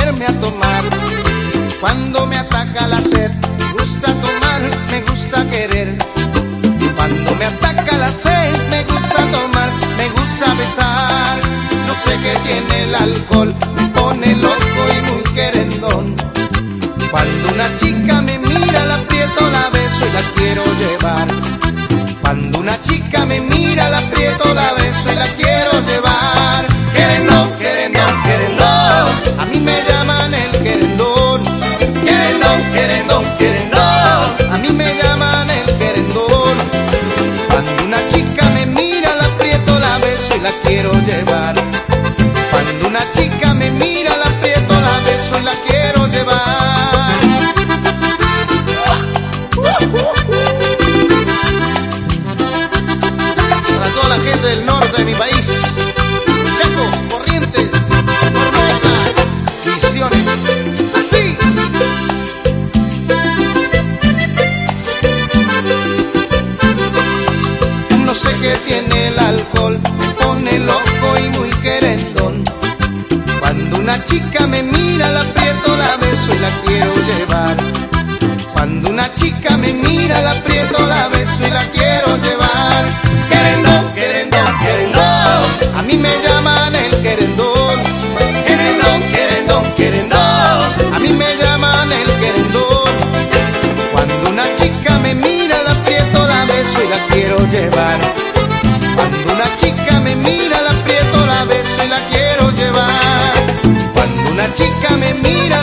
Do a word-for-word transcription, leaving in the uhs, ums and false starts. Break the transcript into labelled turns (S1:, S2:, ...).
S1: ponerme a tomar. Cuando me ataca la sed, me gusta tomar, me gusta querer. Cuando me ataca la sed, me gusta tomar, me gusta besar. No sé qué tiene el alcohol, me pone loco y muy querendón. Cuando una chica me mira, la aprieto, la beso y la quiero llevar. Cuando una chica me mira, la aprieto, la beso y la quiero llevar. Querendón, querendón, querendón, a mí me llaman el querendón. Querendón, querendón, querendón, a mí me llaman el querendón. Cuando una chica me mira, la aprieto, la beso y la quiero llevar. Cuando una chica me mira, la aprieto, la beso y la quiero llevar. Para toda la gente del norte de mi país, Chaco, Corrientes, Formosa, Misiones, así. No sé qué tiene el alcohol, me pone loco y muy querendón. Cuando una chica me mira, la aprieto, la beso y la quiero llevar. Cuando una chica me mira, la aprieto, la beso y la quiero llevar. Querendón, querendón, querendón, a mí me llaman el querendón. Querendón, querendón, querendón, a mí me llaman el querendón. Cuando una chica me mira, la aprieto, la beso y la quiero llevar. Cuando una chica me mira, la aprieto, la beso y la quiero llevar. Cuando una chica me mira,